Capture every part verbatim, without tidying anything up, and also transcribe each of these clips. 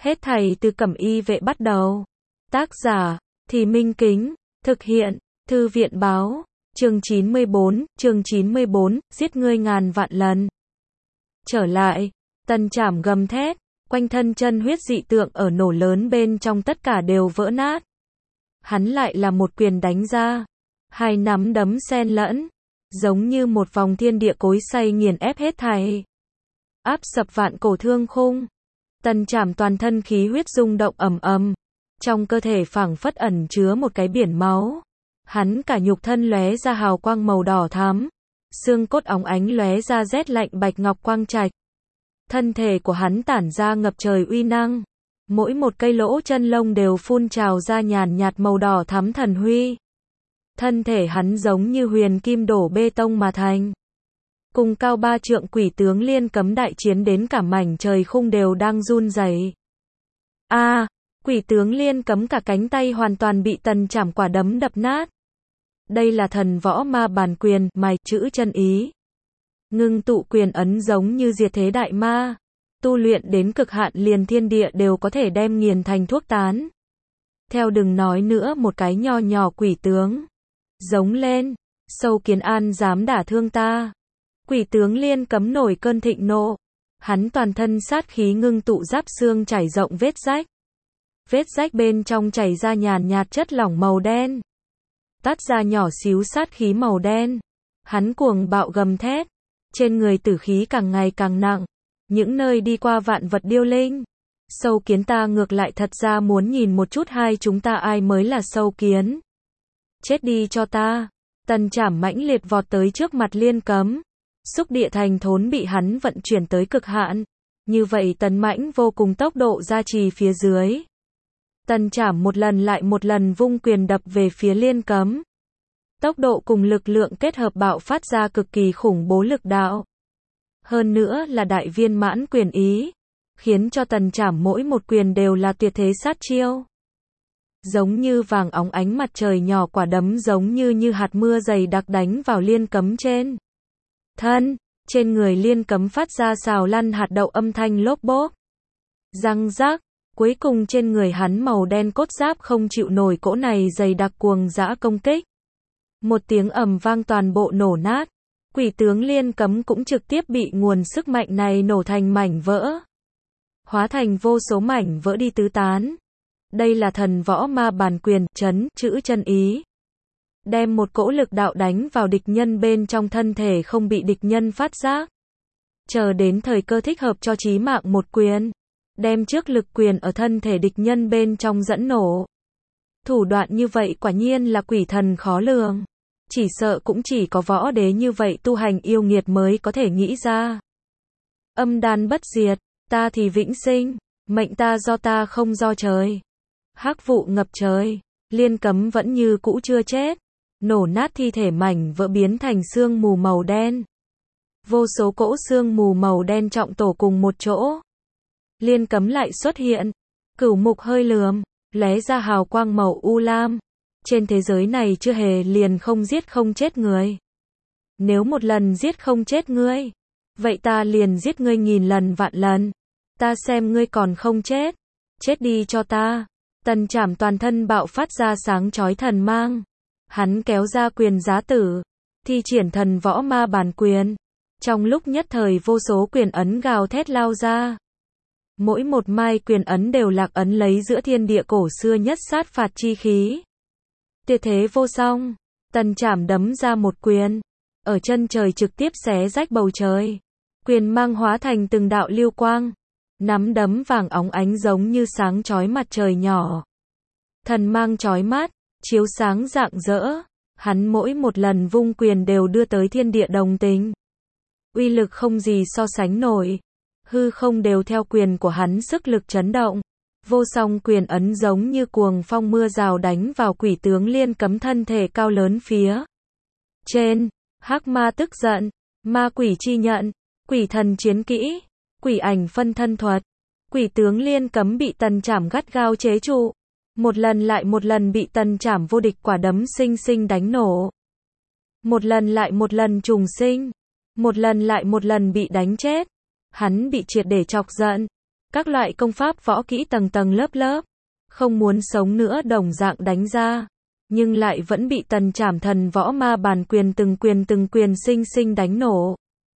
Hết thảy từ Cẩm Y Vệ bắt đầu. Tác giả, Thì Minh Kính. Thực hiện, Thư viện báo. Chương chín mươi bốn, chương chín mươi bốn, giết ngươi ngàn vạn lần. Trở lại, Tần Trảm gầm thét, quanh thân chân huyết dị tượng ở nổ lớn bên trong tất cả đều vỡ nát. Hắn lại là một quyền đánh ra, hai nắm đấm xen lẫn, giống như một vòng thiên địa cối xay nghiền ép hết thảy. Áp sập vạn cổ thương khung. Tần Trảm toàn thân khí huyết rung động ầm ầm, trong cơ thể phảng phất ẩn chứa một cái biển máu. Hắn cả nhục thân lóe ra hào quang màu đỏ thắm, xương cốt óng ánh lóe ra rét lạnh bạch ngọc quang trạch. Thân thể của hắn tản ra ngập trời uy năng, mỗi một cây lỗ chân lông đều phun trào ra nhàn nhạt màu đỏ thắm thần huy. Thân thể hắn giống như huyền kim đổ bê tông mà thành. Cùng cao ba trượng quỷ tướng Liên Cấm đại chiến đến cả mảnh trời khung đều đang run rẩy. A, à, quỷ tướng Liên Cấm cả cánh tay hoàn toàn bị Tần Trảm quả đấm đập nát. Đây là thần võ ma bản quyền, mài chữ chân ý. Ngưng tụ quyền ấn giống như diệt thế đại ma, tu luyện đến cực hạn liền thiên địa đều có thể đem nghiền thành thuốc tán. Theo đừng nói nữa một cái nho nhỏ quỷ tướng. Giống lên, Sâu Kiến An dám đả thương ta. Quỷ tướng Liên Cấm nổi cơn thịnh nộ, hắn toàn thân sát khí ngưng tụ giáp xương trải rộng vết rách. Vết rách bên trong chảy ra nhàn nhạt chất lỏng màu đen, tát ra nhỏ xíu sát khí màu đen. Hắn cuồng bạo gầm thét, trên người tử khí càng ngày càng nặng, những nơi đi qua vạn vật điêu linh. Sâu Kiến ta ngược lại thật ra muốn nhìn một chút hai chúng ta ai mới là Sâu Kiến. Chết đi cho ta. Tần Trảm mãnh liệt vọt tới trước mặt Liên Cấm. Xúc địa thành thốn bị hắn vận chuyển tới cực hạn. Như vậy tần mãnh vô cùng tốc độ gia trì phía dưới. Tần Trảm một lần lại một lần vung quyền đập về phía Liên Cấm. Tốc độ cùng lực lượng kết hợp bạo phát ra cực kỳ khủng bố lực đạo. Hơn nữa là đại viên mãn quyền ý, khiến cho Tần Trảm mỗi một quyền đều là tuyệt thế sát chiêu. Giống như vàng óng ánh mặt trời nhỏ, quả đấm giống như như hạt mưa dày đặc đánh vào Liên Cấm trên thân. Trên người Liên Cấm phát ra xào lăn hạt đậu âm thanh lốp bốp, răng rác. Cuối cùng trên người hắn màu đen cốt giáp không chịu nổi cỗ này dày đặc cuồng dã công kích. Một tiếng ầm vang toàn bộ nổ nát. Quỷ tướng Liên Cấm cũng trực tiếp bị nguồn sức mạnh này nổ thành mảnh vỡ, hóa thành vô số mảnh vỡ đi tứ tán. Đây là thần võ ma bản quyền, chấn, chữ chân ý. Đem một cỗ lực đạo đánh vào địch nhân bên trong thân thể không bị địch nhân phát giác. Chờ đến thời cơ thích hợp cho chí mạng một quyền. Đem trước lực quyền ở thân thể địch nhân bên trong dẫn nổ. Thủ đoạn như vậy quả nhiên là quỷ thần khó lường. Chỉ sợ cũng chỉ có võ đế như vậy tu hành yêu nghiệt mới có thể nghĩ ra. Âm đan bất diệt, ta thì vĩnh sinh, mệnh ta do ta không do trời. Hắc vụ ngập trời, Liên Cấm vẫn như cũ chưa chết. Nổ nát thi thể mảnh vỡ biến thành sương mù màu đen. Vô số cỗ sương mù màu đen trọng tổ cùng một chỗ. Liên Cấm lại xuất hiện, cửu mục hơi lườm, lóe ra hào quang màu u lam. Trên thế giới này chưa hề liền không giết không chết người. Nếu một lần giết không chết ngươi, vậy ta liền giết ngươi nghìn lần vạn lần. Ta xem ngươi còn không chết. Chết đi cho ta. Tần Trảm toàn thân bạo phát ra sáng chói thần mang. Hắn kéo ra quyền giá tử, thi triển thần võ ma bản quyền. Trong lúc nhất thời vô số quyền ấn gào thét lao ra. Mỗi một mai quyền ấn đều lạc ấn lấy giữa thiên địa cổ xưa nhất sát phạt chi khí. Tuyệt thế vô song. Tần Trảm đấm ra một quyền, ở chân trời trực tiếp xé rách bầu trời. Quyền mang hóa thành từng đạo lưu quang. Nắm đấm vàng óng ánh giống như sáng chói mặt trời nhỏ. Thần mang chói mắt, chiếu sáng rạng rỡ. Hắn mỗi một lần vung quyền đều đưa tới thiên địa đồng tình. Uy lực không gì so sánh nổi. Hư không đều theo quyền của hắn sức lực chấn động. Vô song quyền ấn giống như cuồng phong mưa rào đánh vào quỷ tướng Liên Cấm thân thể cao lớn phía trên. Hắc ma tức giận, ma quỷ chi nhận, quỷ thần chiến kỹ, quỷ ảnh phân thân thuật. Quỷ tướng Liên Cấm bị Tần Trảm gắt gao chế trụ. Một lần lại một lần bị Tần Trảm vô địch quả đấm sinh sinh đánh nổ. Một lần lại một lần trùng sinh. Một lần lại một lần bị đánh chết. Hắn bị triệt để chọc giận. các loại công pháp võ kỹ tầng tầng lớp lớp, không muốn sống nữa đồng dạng đánh ra, nhưng lại vẫn bị Tần Trảm thần võ ma bàn quyền từng quyền từng quyền sinh sinh đánh nổ.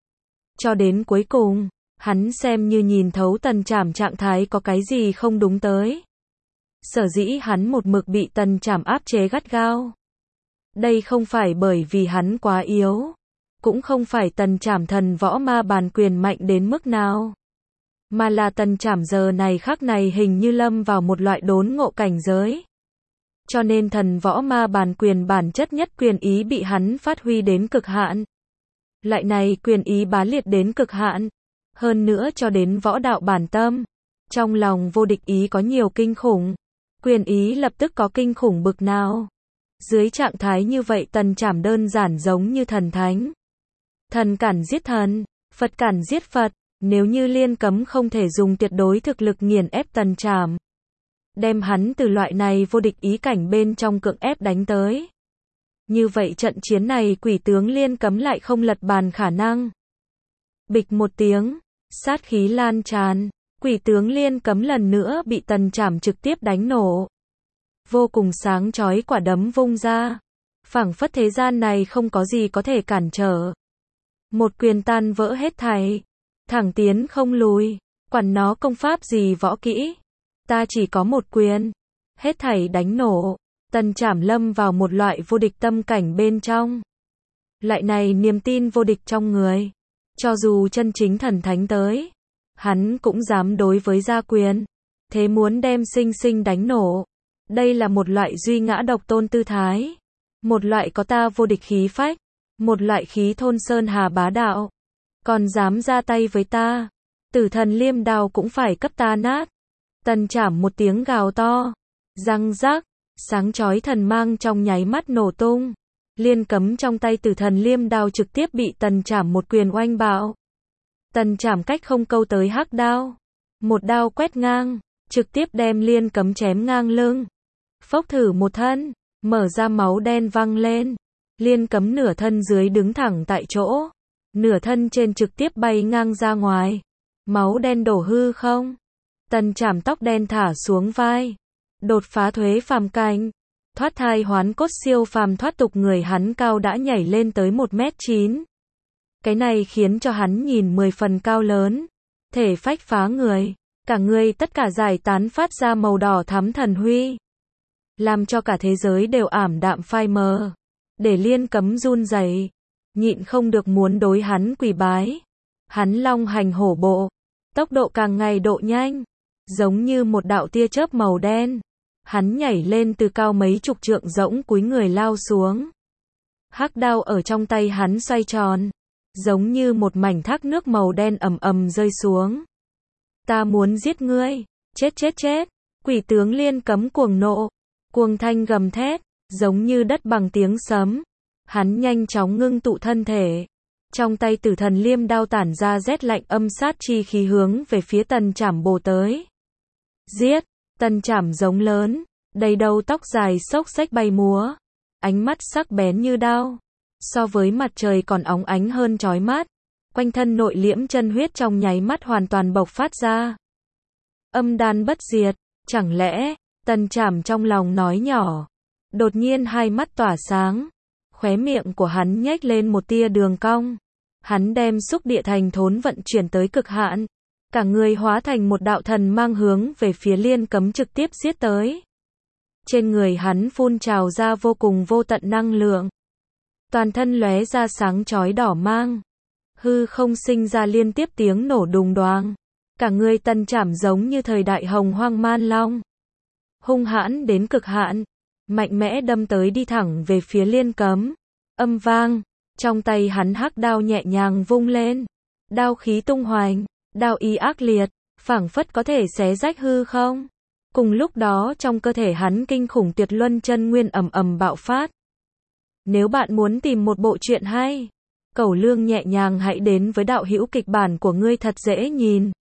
Cho đến cuối cùng, hắn xem như nhìn thấu Tần Trảm trạng thái có cái gì không đúng tới. Sở dĩ hắn một mực bị Tần Trảm áp chế gắt gao. Đây không phải bởi vì hắn quá yếu, cũng không phải Tần Trảm thần võ ma bàn quyền mạnh đến mức nào, mà là Tần Trảm giờ này khắc này hình như lâm vào một loại đốn ngộ cảnh giới. Cho nên thần võ ma bàn quyền bản chất nhất quyền ý bị hắn phát huy đến cực hạn. Loại này quyền ý bá liệt đến cực hạn, hơn nữa cho đến võ đạo bản tâm, trong lòng vô địch ý có nhiều kinh khủng, quyền ý lập tức có kinh khủng bực nào. Dưới trạng thái như vậy Tần Trảm đơn giản giống như thần thánh. Thần cản giết thần, Phật cản giết Phật, nếu như Liên Cấm không thể dùng tuyệt đối thực lực nghiền ép Tần Trảm, đem hắn từ loại này vô địch ý cảnh bên trong cưỡng ép đánh tới. Như vậy trận chiến này quỷ tướng Liên Cấm lại không lật bàn khả năng. Bịch một tiếng, sát khí lan tràn, quỷ tướng Liên Cấm lần nữa bị Tần Trảm trực tiếp đánh nổ. Vô cùng sáng chói quả đấm vung ra, phảng phất thế gian này không có gì có thể cản trở. Một quyền tan vỡ hết thảy, thẳng tiến không lùi, quản nó công pháp gì võ kỹ, ta chỉ có một quyền, hết thảy đánh nổ. Tần Trảm lâm vào một loại vô địch tâm cảnh bên trong. Loại này niềm tin vô địch trong người, cho dù chân chính thần thánh tới, hắn cũng dám đối với gia quyền, thế muốn đem sinh sinh đánh nổ. Đây là một loại duy ngã độc tôn tư thái, một loại có ta vô địch khí phách, một loại khí thôn sơn hà bá đạo. Còn dám ra tay với ta, Tử Thần Liêm Đao cũng phải cấp ta nát. Tần Trảm một tiếng gào to, răng rắc, sáng chói thần mang trong nháy mắt nổ tung. Liên Cấm trong tay Tử Thần Liêm Đao trực tiếp bị Tần Trảm một quyền oanh bạo. Tần Trảm cách không câu tới hắc đao, một đao quét ngang, trực tiếp đem Liên Cấm chém ngang lưng. Phốc thử một thân, mở ra máu đen văng lên. Liên Cấm nửa thân dưới đứng thẳng tại chỗ, nửa thân trên trực tiếp bay ngang ra ngoài. Máu đen đổ hư không. Tần Trảm tóc đen thả xuống vai, đột phá thuế phàm cảnh, thoát thai hoán cốt siêu phàm thoát tục, người hắn cao đã nhảy lên tới một mét chín. Cái này khiến cho hắn nhìn mười phần cao lớn, thể phách phá người, cả người tất cả giải tán phát ra màu đỏ thắm thần huy, làm cho cả thế giới đều ảm đạm phai mờ, để Liên Cấm run rẩy, nhịn không được muốn đối hắn quỳ bái. Hắn long hành hổ bộ, tốc độ càng ngày độ nhanh, giống như một đạo tia chớp màu đen. Hắn nhảy lên từ cao mấy chục trượng rỗng cúi người lao xuống. Hắc đao ở trong tay hắn xoay tròn, giống như một mảnh thác nước màu đen ầm ầm rơi xuống. Ta muốn giết ngươi, chết chết chết. Quỷ tướng Liên Cấm cuồng nộ, cuồng thanh gầm thét, giống như đất bằng tiếng sấm. Hắn nhanh chóng ngưng tụ thân thể, trong tay Tử Thần Liêm Đao tản ra rét lạnh âm sát chi khí hướng về phía Tần Trảm bổ tới. Giết! Tần Trảm giống lớn, đầy đầu tóc dài xốc xếch bay múa, ánh mắt sắc bén như đao, so với mặt trời còn óng ánh hơn chói mắt. Quanh thân nội liễm chân huyết trong nháy mắt hoàn toàn bộc phát ra. Âm đan bất diệt, chẳng lẽ? Tần Trảm trong lòng nói nhỏ. Đột nhiên hai mắt tỏa sáng, khóe miệng của hắn nhếch lên một tia đường cong. Hắn đem xúc địa thành thốn vận chuyển tới cực hạn, cả người hóa thành một đạo thần mang hướng về phía Liên Cấm trực tiếp giết tới. Trên người hắn phun trào ra vô cùng vô tận năng lượng, toàn thân lóe ra sáng chói đỏ mang, hư không sinh ra liên tiếp tiếng nổ đùng đoàng. Cả người Tần Trảm giống như thời đại hồng hoang man long, hung hãn đến cực hạn, mạnh mẽ đâm tới đi thẳng về phía Liên Cấm. Âm vang, trong tay hắn hắc đao nhẹ nhàng vung lên, đao khí tung hoành, đao ý ác liệt, phảng phất có thể xé rách hư không. Cùng lúc đó trong cơ thể hắn kinh khủng tuyệt luân chân nguyên ầm ầm bạo phát. Nếu bạn muốn tìm một bộ truyện hay, Cẩu Lương nhẹ nhàng hãy đến với đạo hữu kịch bản của ngươi thật dễ nhìn.